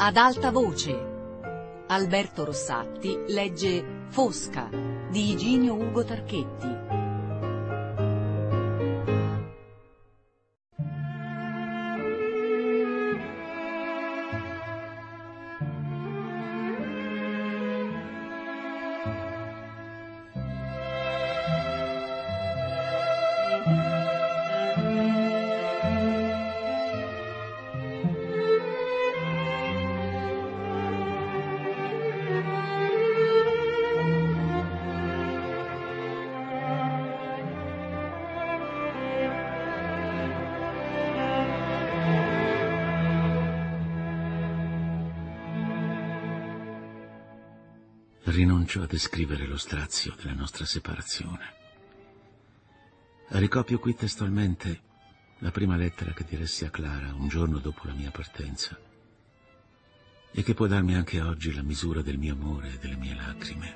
Ad alta voce. Alberto Rossatti legge Fosca di Iginio Ugo Tarchetti. Rinuncio a descrivere lo strazio della nostra separazione. Ricopio qui testualmente la prima lettera che diressi a Clara un giorno dopo la mia partenza e che può darmi anche oggi la misura del mio amore e delle mie lacrime.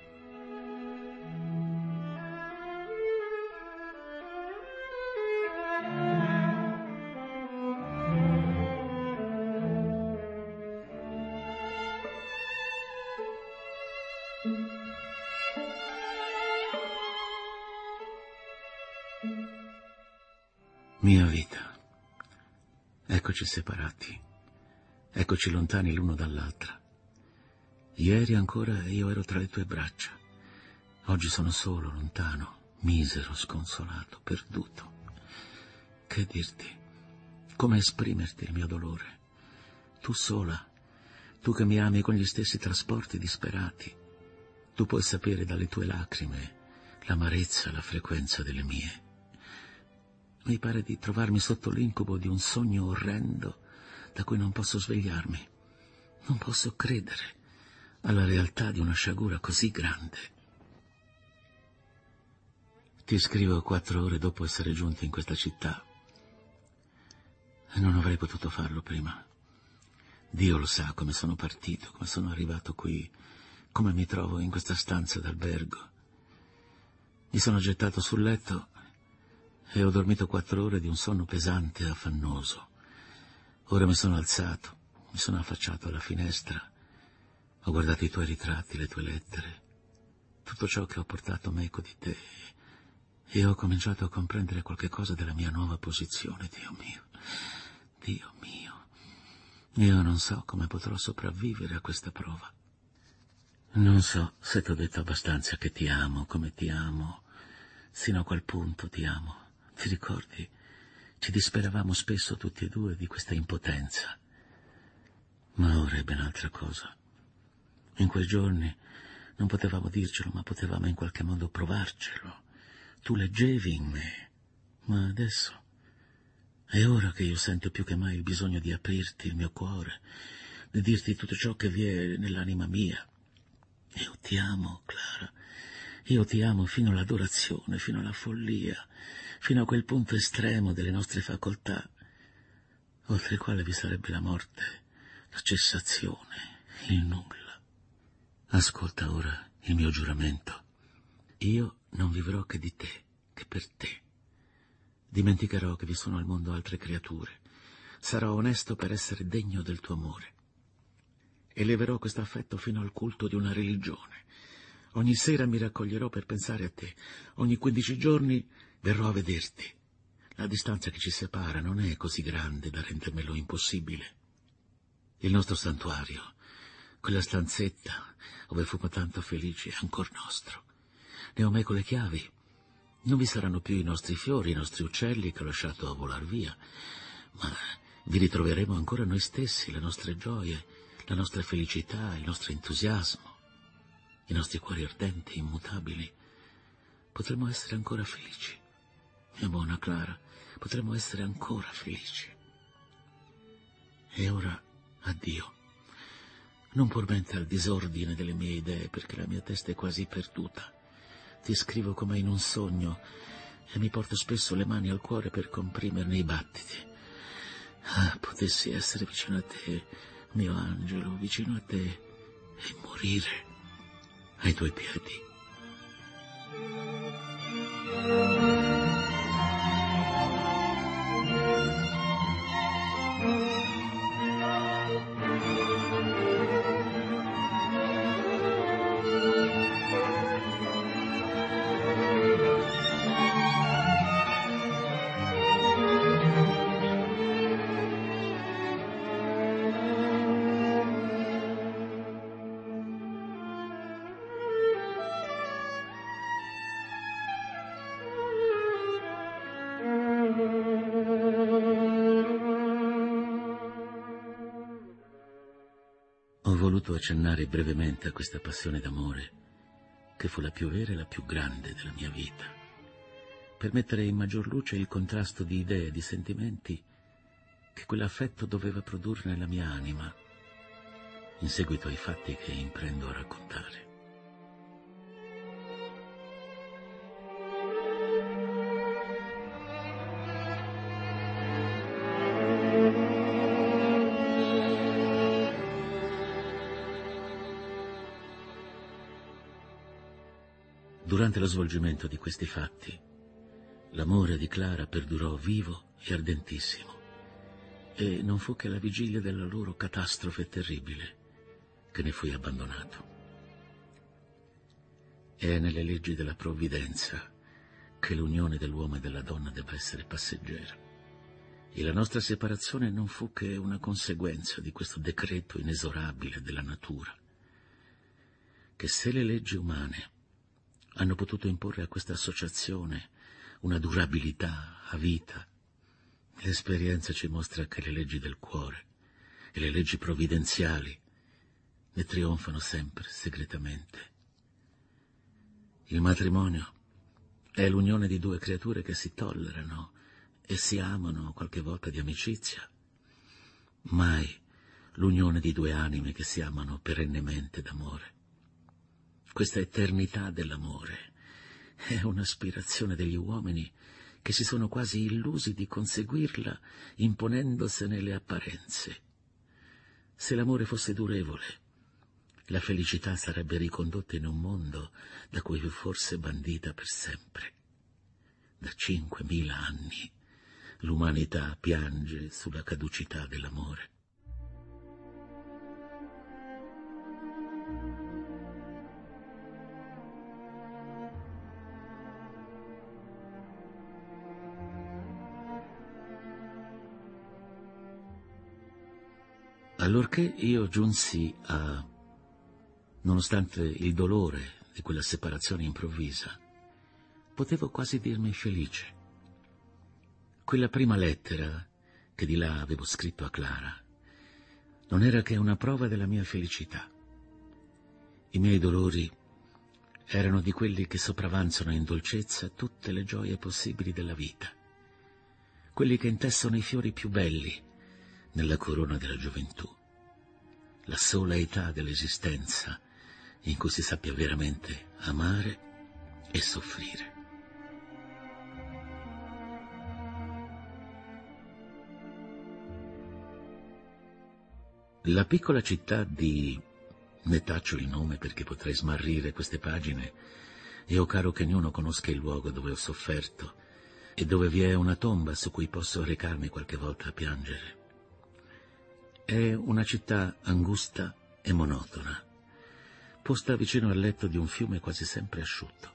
Mia vita, eccoci separati, eccoci lontani l'uno dall'altra. Ieri ancora io ero tra le tue braccia, oggi sono solo, lontano, misero, sconsolato, perduto. Che dirti? Come esprimerti il mio dolore? Tu sola, tu che mi ami con gli stessi trasporti disperati, tu puoi sapere dalle tue lacrime l'amarezza, la frequenza delle mie. Mi pare di trovarmi sotto l'incubo di un sogno orrendo da cui non posso svegliarmi. Non posso credere alla realtà di una sciagura così grande. Ti scrivo 4 ore dopo essere giunti in questa città. E non avrei potuto farlo prima. Dio lo sa come sono partito, come sono arrivato qui, come mi trovo in questa stanza d'albergo. Mi sono gettato sul letto e ho dormito 4 ore di un sonno pesante e affannoso. Ora mi sono alzato, mi sono affacciato alla finestra, ho guardato i tuoi ritratti, le tue lettere, tutto ciò che ho portato meco di te, e ho cominciato a comprendere qualche cosa della mia nuova posizione. Dio mio, Dio mio, io non so come potrò sopravvivere a questa prova. Non so se ti ho detto abbastanza che ti amo, come ti amo, sino a quel punto ti amo. Ti ricordi? Ci disperavamo spesso tutti e due di questa impotenza. Ma ora è ben altra cosa. In quei giorni non potevamo dircelo, ma potevamo in qualche modo provarcelo. Tu leggevi in me, ma adesso è ora che io sento più che mai il bisogno di aprirti il mio cuore, di dirti tutto ciò che vi è nell'anima mia. Io ti amo, Clara. Io ti amo fino all'adorazione, fino alla follia, fino a quel punto estremo delle nostre facoltà, oltre il quale vi sarebbe la morte, la cessazione, il nulla. Ascolta ora il mio giuramento. Io non vivrò che di te, che per te. Dimenticherò che vi sono al mondo altre creature. Sarò onesto per essere degno del tuo amore. Eleverò questo affetto fino al culto di una religione. Ogni sera mi raccoglierò per pensare a te. Ogni 15 giorni verrò a vederti. La distanza che ci separa non è così grande da rendermelo impossibile. Il nostro santuario, quella stanzetta dove fummo tanto felici, è ancor nostro. Ne ho meco le chiavi. Non vi saranno più i nostri fiori, i nostri uccelli che ho lasciato a volar via, ma vi ritroveremo ancora noi stessi, le nostre gioie, la nostra felicità, il nostro entusiasmo. I nostri cuori ardenti, immutabili. Potremmo essere ancora felici. Mia buona Clara, potremmo essere ancora felici. E ora, addio. Non por mente al disordine delle mie idee, perché la mia testa è quasi perduta. Ti scrivo come in un sogno e mi porto spesso le mani al cuore per comprimerne i battiti. Ah, potessi essere vicino a te, mio angelo, vicino a te, e morire ai tuoi piedi. voluto accennare brevemente a questa passione d'amore, che fu la più vera e la più grande della mia vita, per mettere in maggior luce il contrasto di idee e di sentimenti che quell'affetto doveva produrre nella mia anima, in seguito ai fatti che imprendo a raccontare. Durante lo svolgimento di questi fatti, l'amore di Clara perdurò vivo e ardentissimo, e non fu che alla vigilia della loro catastrofe terribile che ne fui abbandonato. È nelle leggi della provvidenza che l'unione dell'uomo e della donna deve essere passeggera, e la nostra separazione non fu che una conseguenza di questo decreto inesorabile della natura, che se le leggi umane hanno potuto imporre a questa associazione una durabilità a vita, l'esperienza ci mostra che le leggi del cuore e le leggi provvidenziali ne trionfano sempre segretamente. Il matrimonio è l'unione di due creature che si tollerano e si amano qualche volta di amicizia, mai l'unione di due anime che si amano perennemente d'amore. Questa eternità dell'amore è un'aspirazione degli uomini che si sono quasi illusi di conseguirla imponendosene le apparenze. Se l'amore fosse durevole, la felicità sarebbe ricondotta in un mondo da cui fu forse bandita per sempre. Da 5.000 anni l'umanità piange sulla caducità dell'amore. Allorché io giunsi a, nonostante il dolore di quella separazione improvvisa, potevo quasi dirmi felice. Quella prima lettera che di là avevo scritto a Clara non era che una prova della mia felicità. I miei dolori erano di quelli che sopravanzano in dolcezza tutte le gioie possibili della vita, quelli che intessono i fiori più belli nella corona della gioventù, la sola età dell'esistenza in cui si sappia veramente amare e soffrire. La piccola città di... ne taccio il nome perché potrei smarrire queste pagine e ho caro che ognuno conosca il luogo dove ho sofferto e dove vi è una tomba su cui posso recarmi qualche volta a piangere. È una città angusta e monotona, posta vicino al letto di un fiume quasi sempre asciutto.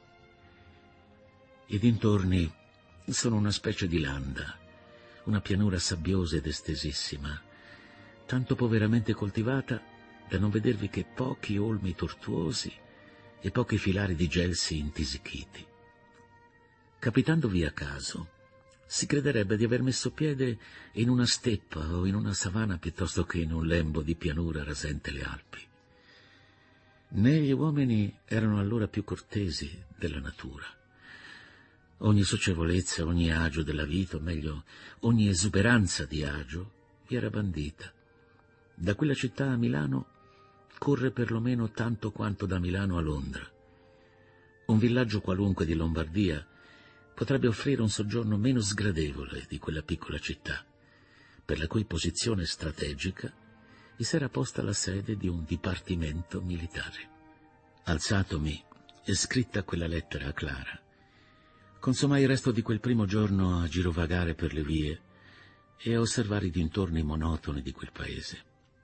I dintorni sono una specie di landa, una pianura sabbiosa ed estesissima, tanto poveramente coltivata da non vedervi che pochi olmi tortuosi e pochi filari di gelsi intisichiti. Capitandovi a caso, si crederebbe di aver messo piede in una steppa o in una savana piuttosto che in un lembo di pianura rasente le Alpi. Né gli uomini erano allora più cortesi della natura. Ogni socievolezza, ogni agio della vita, o meglio, ogni esuberanza di agio, vi era bandita. Da quella città a Milano corre perlomeno tanto quanto da Milano a Londra. Un villaggio qualunque di Lombardia potrebbe offrire un soggiorno meno sgradevole di quella piccola città, per la cui posizione strategica vi s'era posta la sede di un dipartimento militare. Alzatomi e scritta quella lettera a Clara, consumai il resto di quel primo giorno a girovagare per le vie e a osservare i dintorni monotoni di quel paese.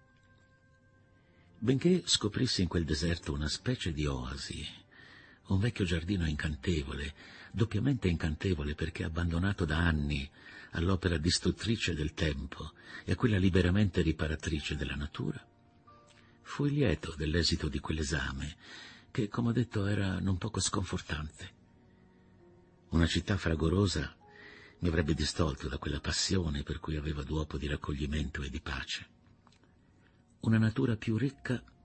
Benché scoprissi in quel deserto una specie di oasi, un vecchio giardino incantevole, doppiamente incantevole perché abbandonato da anni all'opera distruttrice del tempo e a quella liberamente riparatrice della natura, fui lieto dell'esito di quell'esame, che, come ho detto, era non poco sconfortante. Una città fragorosa mi avrebbe distolto da quella passione per cui avevo d'uopo di raccoglimento e di pace. Una natura più ricca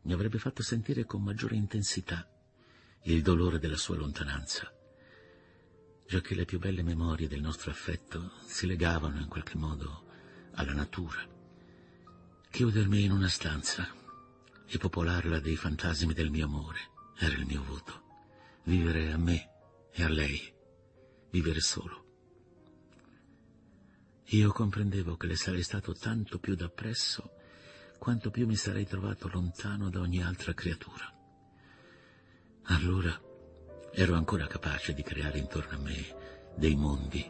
mi avrebbe fatto sentire con maggiore intensità il dolore della sua lontananza, giacché le più belle memorie del nostro affetto si legavano in qualche modo alla natura. Chiudermi in una stanza e popolarla dei fantasmi del mio amore era il mio voto. Vivere a me e a lei, vivere solo. Io comprendevo che le sarei stato tanto più d'appresso quanto più mi sarei trovato lontano da ogni altra creatura. Allora ero ancora capace di creare intorno a me dei mondi.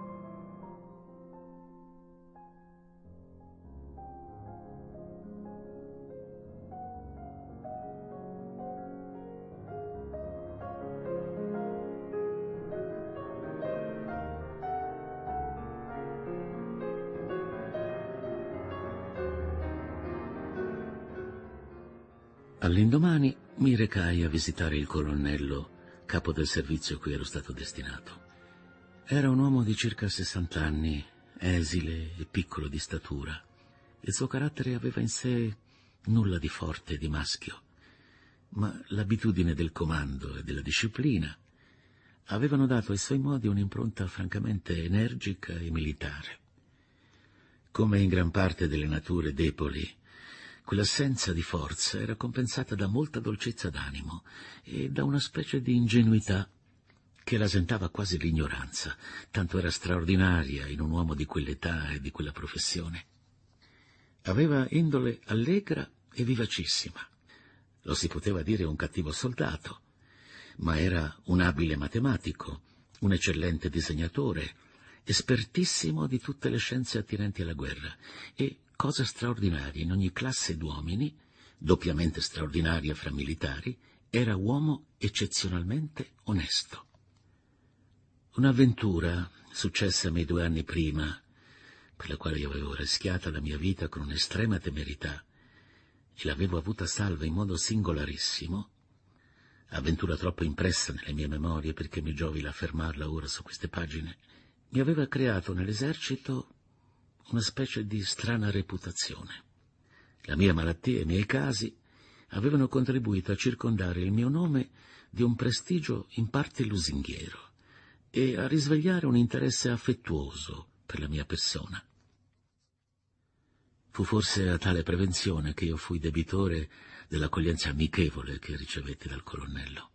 All'indomani mi recai a visitare il colonnello, capo del servizio a cui ero stato destinato. Era un uomo di circa 60 anni, esile e piccolo di statura. Il suo carattere aveva in sé nulla di forte e di maschio, ma l'abitudine del comando e della disciplina avevano dato ai suoi modi un'impronta francamente energica e militare. Come in gran parte delle nature deboli, quell'assenza di forza era compensata da molta dolcezza d'animo e da una specie di ingenuità che rasentava quasi l'ignoranza, tanto era straordinaria in un uomo di quell'età e di quella professione. Aveva indole allegra e vivacissima. Lo si poteva dire un cattivo soldato, ma era un abile matematico, un eccellente disegnatore, espertissimo di tutte le scienze attinenti alla guerra e, cosa straordinaria in ogni classe d'uomini, doppiamente straordinaria fra militari, era uomo eccezionalmente onesto. Un'avventura successa a me 2 anni prima, per la quale io avevo rischiata la mia vita con un'estrema temerità e l'avevo avuta salva in modo singolarissimo, avventura troppo impressa nelle mie memorie perché mi giovi l'affermarla ora su queste pagine, mi aveva creato nell'esercito una specie di strana reputazione. La mia malattia e i miei casi avevano contribuito a circondare il mio nome di un prestigio in parte lusinghiero e a risvegliare un interesse affettuoso per la mia persona. Fu forse a tale prevenzione che io fui debitore dell'accoglienza amichevole che ricevetti dal colonnello.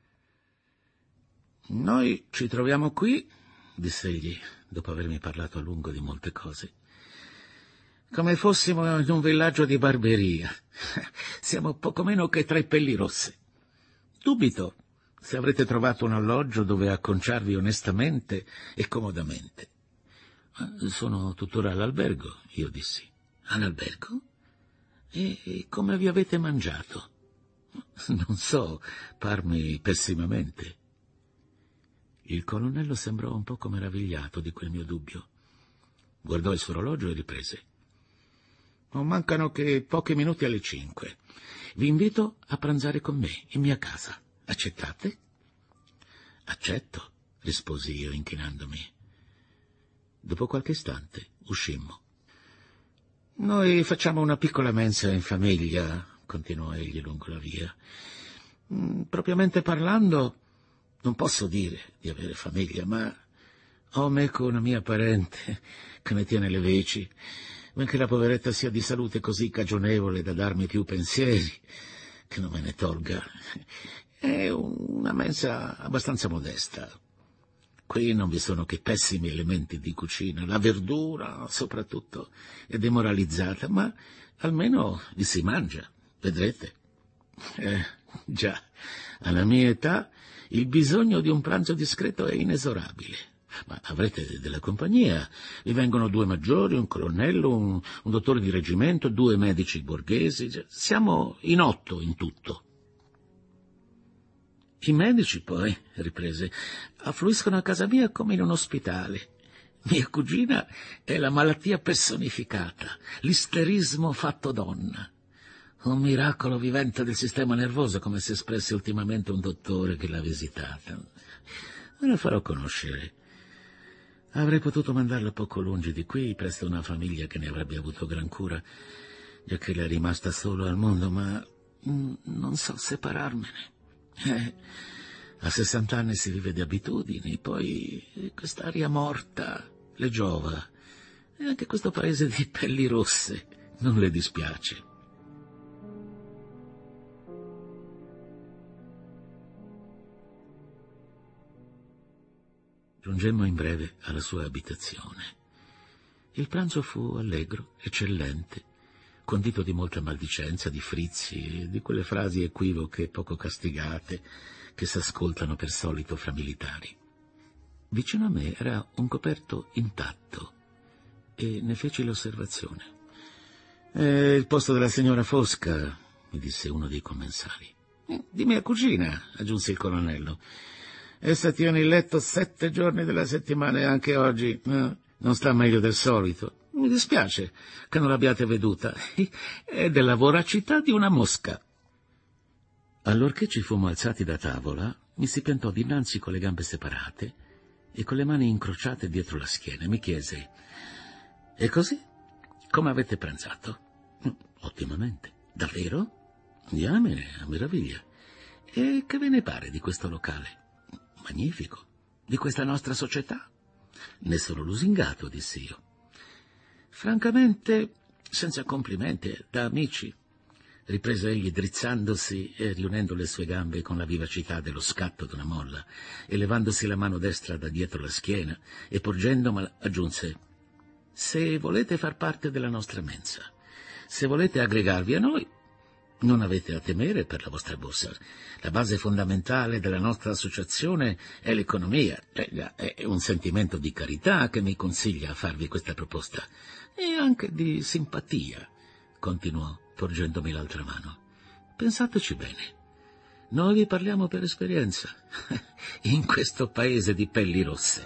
«Noi ci troviamo qui», diss'egli, dopo avermi parlato a lungo di molte cose, «come fossimo in un villaggio di barberia. Siamo poco meno che 3 pelli rosse. Dubito se avrete trovato un alloggio dove acconciarvi onestamente e comodamente». «Sono tuttora all'albergo», io dissi. «All'albergo? E come vi avete mangiato?» «Non so, parmi pessimamente». Il colonnello sembrò un poco meravigliato di quel mio dubbio. Guardò il suo orologio e riprese. «Non mancano che pochi minuti alle 5. Vi invito a pranzare con me in mia casa. Accettate?» «Accetto», risposi io inchinandomi. Dopo qualche istante uscimmo. «Noi facciamo una piccola mensa in famiglia», continuò egli lungo la via. «Propriamente parlando, non posso dire di avere famiglia, ma ho meco una mia parente che ne tiene le veci, benché la poveretta sia di salute così cagionevole da darmi più pensieri che non me ne tolga. È una mensa abbastanza modesta. Qui non vi sono che pessimi elementi di cucina, la verdura soprattutto è demoralizzata, ma almeno vi si mangia, vedrete. Già, alla mia età il bisogno di un pranzo discreto è inesorabile. Ma avrete della compagnia, vi vengono 2 maggiori, un colonnello, un dottore di reggimento, 2 medici borghesi, siamo in 8 in tutto». «I medici poi», riprese, «affluiscono a casa mia come in un ospitale. Mia cugina è la malattia personificata, l'isterismo fatto donna. Un miracolo vivente del sistema nervoso, come si espresse ultimamente un dottore che l'ha visitata. Me la farò conoscere. Avrei potuto mandarla poco lungi di qui, presso una famiglia che ne avrebbe avuto gran cura, giacché l'è rimasta solo al mondo, ma non so separarmene. A 60 anni si vive di abitudini, poi quest'aria morta le giova. E anche questo paese di pelli rosse non le dispiace. Giungemmo in breve alla sua abitazione. Il pranzo fu allegro, eccellente, condito di molta maldicenza, di frizzi e di quelle frasi equivoche poco castigate che s'ascoltano per solito fra militari. Vicino a me era un coperto intatto e ne feci l'osservazione. «È il posto della signora Fosca», mi disse uno dei commensali. «Di mia cugina», aggiunse il colonnello. «Essa tiene il letto 7 giorni della settimana e anche oggi non sta meglio del solito. Mi dispiace che non l'abbiate veduta. È della voracità di una mosca». Allorché ci fummo alzati da tavola, mi si piantò dinanzi con le gambe separate e con le mani incrociate dietro la schiena. Mi chiese: «E così? Come avete pranzato?» «Ottimamente». «Davvero?» «Diamine, a meraviglia». «E che ve ne pare di questo locale?» «Magnifico». «Di questa nostra società?» «Ne sono lusingato», dissi io. «Francamente, senza complimenti, da amici», riprese egli drizzandosi e riunendo le sue gambe con la vivacità dello scatto d'una molla, e levandosi la mano destra da dietro la schiena e porgendomela, aggiunse: «Se volete far parte della nostra mensa, se volete aggregarvi a noi, non avete a temere per la vostra borsa. La base fondamentale della nostra associazione è l'economia. È un sentimento di carità che mi consiglia a farvi questa proposta. E anche di simpatia», continuò, porgendomi l'altra mano. «Pensateci bene. Noi vi parliamo per esperienza. In questo paese di pelli rosse».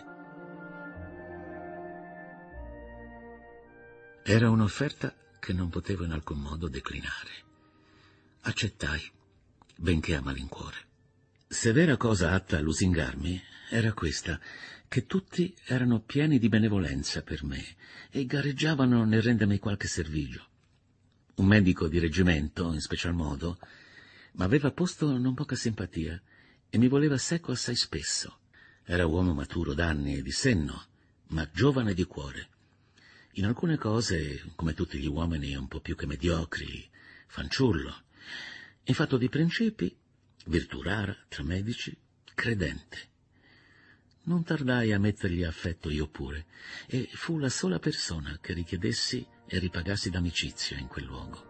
Era un'offerta che non potevo in alcun modo declinare. Accettai, benché a malincuore. Severa cosa atta a lusingarmi era questa, che tutti erano pieni di benevolenza per me e gareggiavano nel rendermi qualche servigio. Un medico di reggimento, in special modo, m'aveva posto non poca simpatia e mi voleva seco assai spesso. Era uomo maturo d'anni e di senno, ma giovane di cuore. In alcune cose, come tutti gli uomini un po' più che mediocri, fanciullo. In fatto di principi, virtù rara tra medici, credente. Non tardai a mettergli affetto io pure, e fu la sola persona che richiedessi e ripagassi d'amicizia in quel luogo.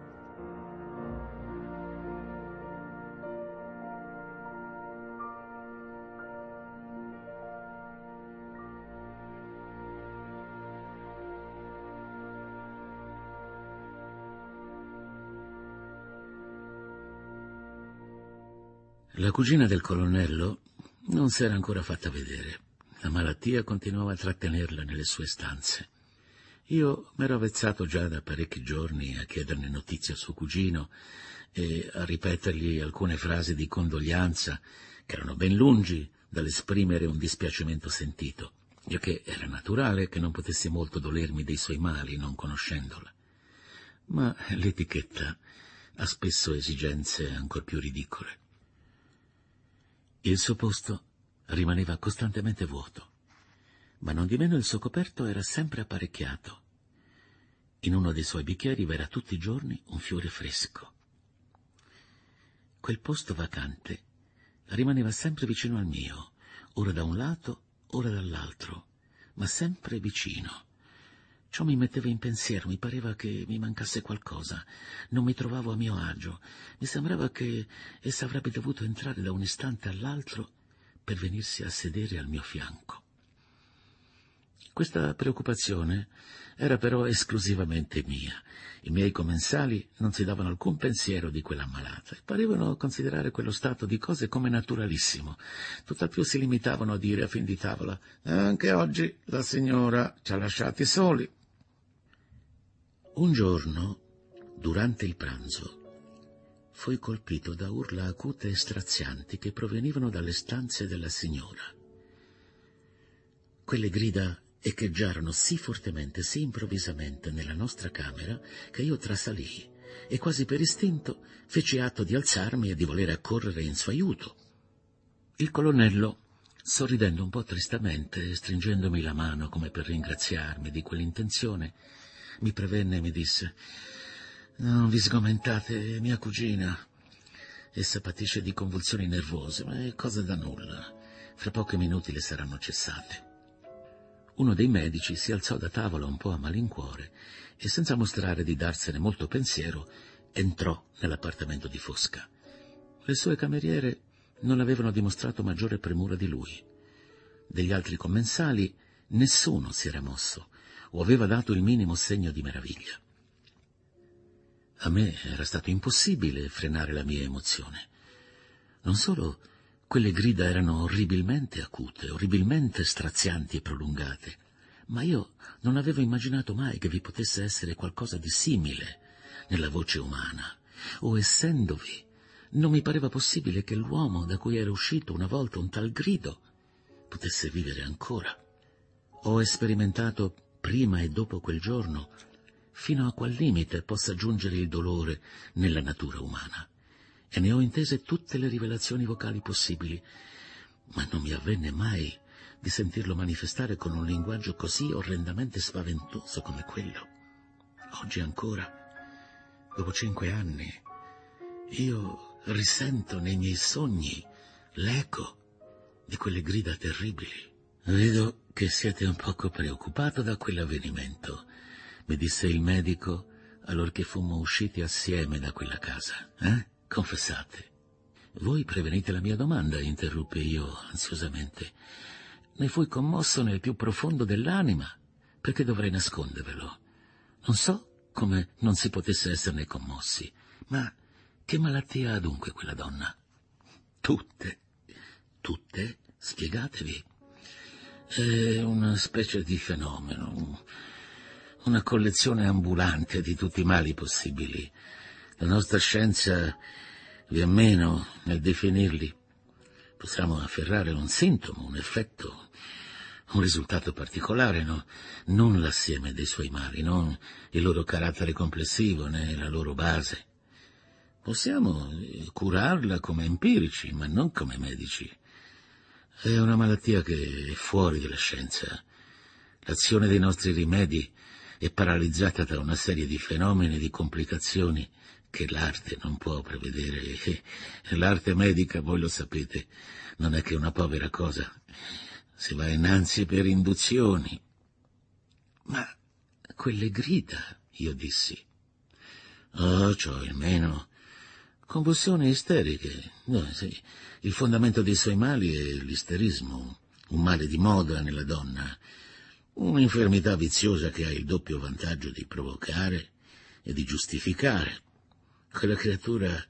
La cugina del colonnello non s'era ancora fatta vedere. La malattia continuava a trattenerla nelle sue stanze. Io m'ero avvezzato già da parecchi giorni a chiederne notizie al suo cugino e a ripetergli alcune frasi di condoglianza che erano ben lungi dall'esprimere un dispiacimento sentito, giacché era naturale che non potessi molto dolermi dei suoi mali non conoscendola. Ma l'etichetta ha spesso esigenze ancor più ridicole. Il suo posto rimaneva costantemente vuoto, ma non di meno il suo coperto era sempre apparecchiato. In uno dei suoi bicchieri v'era tutti i giorni un fiore fresco. Quel posto vacante rimaneva sempre vicino al mio, ora da un lato, ora dall'altro, ma sempre vicino. Ciò mi metteva in pensiero, mi pareva che mi mancasse qualcosa, non mi trovavo a mio agio, mi sembrava che essa avrebbe dovuto entrare da un istante all'altro per venirsi a sedere al mio fianco. Questa preoccupazione era però esclusivamente mia. I miei commensali non si davano alcun pensiero di quella ammalata e parevano considerare quello stato di cose come naturalissimo. Tutt'al più si limitavano a dire a fin di tavola: «Anche oggi la signora ci ha lasciati soli». Un giorno, durante il pranzo, fui colpito da urla acute e strazianti che provenivano dalle stanze della signora. Quelle grida echeggiarono sì fortemente, sì improvvisamente nella nostra camera, che io trasalii e quasi per istinto feci atto di alzarmi e di voler accorrere in suo aiuto. Il colonnello, sorridendo un po' tristamente e stringendomi la mano come per ringraziarmi di quell'intenzione, mi prevenne e mi disse: «Non vi sgomentate, mia cugina. Essa patisce di convulsioni nervose, ma è cosa da nulla. Fra pochi minuti le saranno cessate». Uno dei medici si alzò da tavola un po' a malincuore e, senza mostrare di darsene molto pensiero, entrò nell'appartamento di Fosca. Le sue cameriere non avevano dimostrato maggiore premura di lui. Degli altri commensali nessuno si era mosso o aveva dato il minimo segno di meraviglia. A me era stato impossibile frenare la mia emozione. Non solo quelle grida erano orribilmente acute, orribilmente strazianti e prolungate, ma io non avevo immaginato mai che vi potesse essere qualcosa di simile nella voce umana, o essendovi, non mi pareva possibile che l'uomo da cui era uscito una volta un tal grido potesse vivere ancora. Ho sperimentato prima e dopo quel giorno fino a qual limite possa giungere il dolore nella natura umana, e ne ho intese tutte le rivelazioni vocali possibili, ma non mi avvenne mai di sentirlo manifestare con un linguaggio così orrendamente spaventoso come quello. Oggi ancora, dopo 5 anni, io risento nei miei sogni l'eco di quelle grida terribili. «Vedo che siete un poco preoccupato da quell'avvenimento», mi disse il medico allorché fummo usciti assieme da quella casa. Confessate. «Voi prevenite la mia domanda», interruppi io ansiosamente. «Ne fui commosso nel più profondo dell'anima. Perché dovrei nascondervelo? Non so come non si potesse esserne commossi, ma che malattia ha dunque quella donna?» «Tutte». «Tutte? Spiegatevi». «È una specie di fenomeno, una collezione ambulante di tutti i mali possibili. La nostra scienza vi è meno nel definirli. Possiamo afferrare un sintomo, un effetto, un risultato particolare, no? Non l'assieme dei suoi mali, non il loro carattere complessivo né la loro base. Possiamo curarla come empirici, ma non come medici. È una malattia che è fuori della scienza. L'azione dei nostri rimedi è paralizzata da una serie di fenomeni e di complicazioni che l'arte non può prevedere. L'arte medica, voi lo sapete, non è che una povera cosa. Si va innanzi per induzioni». «Ma quelle grida», io dissi. «Oh, cioè almeno convulsioni isteriche. Sì. Il fondamento dei suoi mali è l'isterismo, un male di moda nella donna, un'infermità viziosa che ha il doppio vantaggio di provocare e di giustificare. Quella creatura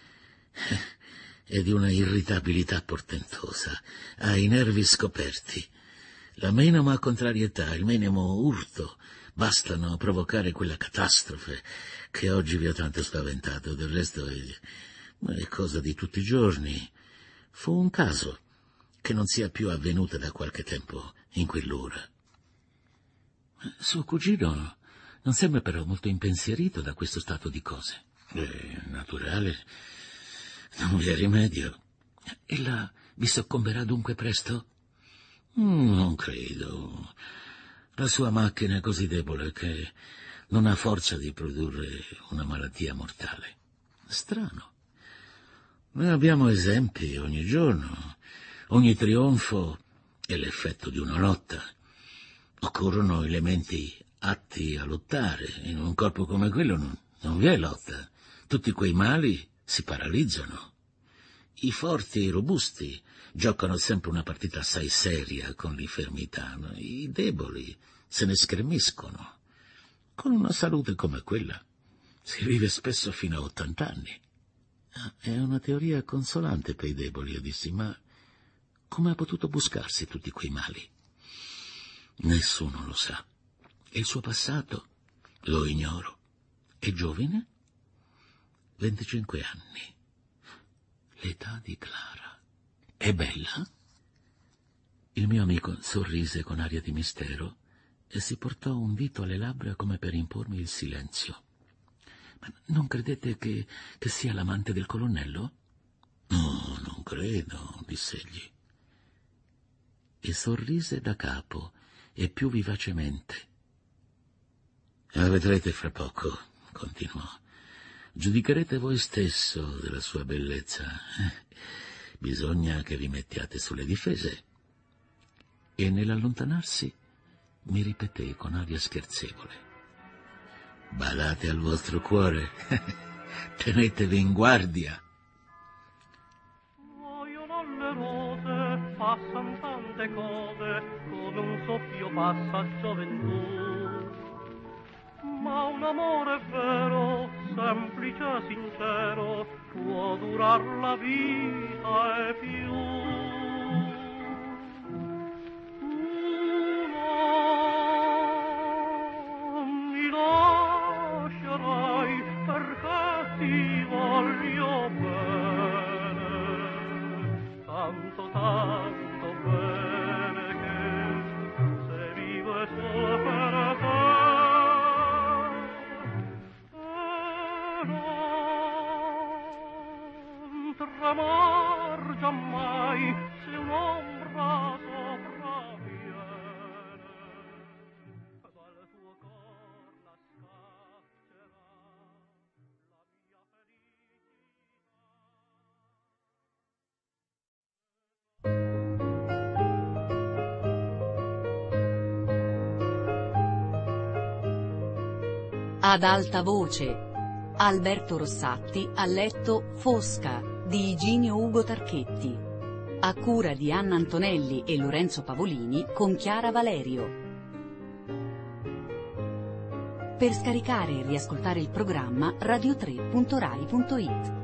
è di una irritabilità portentosa, ha i nervi scoperti. La minima contrarietà, il minimo urto bastano a provocare quella catastrofe che oggi vi ha tanto spaventato. Del resto è cosa di tutti i giorni. Fu un caso che non sia più avvenuta da qualche tempo in quell'ora». «Suo cugino non sembra però molto impensierito da questo stato di cose». «È naturale, non vi è rimedio». «Ella vi soccomberà dunque presto?» «Non credo. La sua macchina è così debole che non ha forza di produrre una malattia mortale». «Strano. Noi abbiamo esempi ogni giorno. Ogni trionfo è l'effetto di una lotta. Occorrono elementi atti a lottare. In un corpo come quello non vi è lotta. Tutti quei mali si paralizzano. I forti e i robusti giocano sempre una partita assai seria con l'infermità. I deboli se ne schermiscono. Con una salute come quella si vive spesso fino a 80 anni. «È una teoria consolante per i deboli», io dissi, «ma come ha potuto buscarsi tutti quei mali?» «Nessuno lo sa. E il suo passato? Lo ignoro. È giovane? 25 anni. L'età di Clara. È bella?» Il mio amico sorrise con aria di mistero e si portò un dito alle labbra come per impormi il silenzio. Ma non credete che sia l'amante del colonnello? No, non credo, diss'egli. E sorrise da capo e più vivacemente. Vedrete fra poco, continuò. Giudicherete voi stesso della sua bellezza. Bisogna che vi mettiate sulle difese. E nell'allontanarsi mi ripeté con aria scherzevole. Badate al vostro cuore, tenetevi in guardia. Muoiono le rose, passan tante cose, come un soffio passa gioventù. Ma un amore vero, semplice e sincero, può durar la vita e più. Ti voglio bene, tanto tanto bene che se vivo è solo per te e non tremar giammai se un'ombra sopra viene dal tuo cor la scaccerà. Ad alta voce, Alberto Rossatti ha letto Fosca di Iginio Ugo Tarchetti, a cura di Anna Antonelli e Lorenzo Pavolini con Chiara Valerio. Per scaricare e riascoltare il programma radio3.rai.it.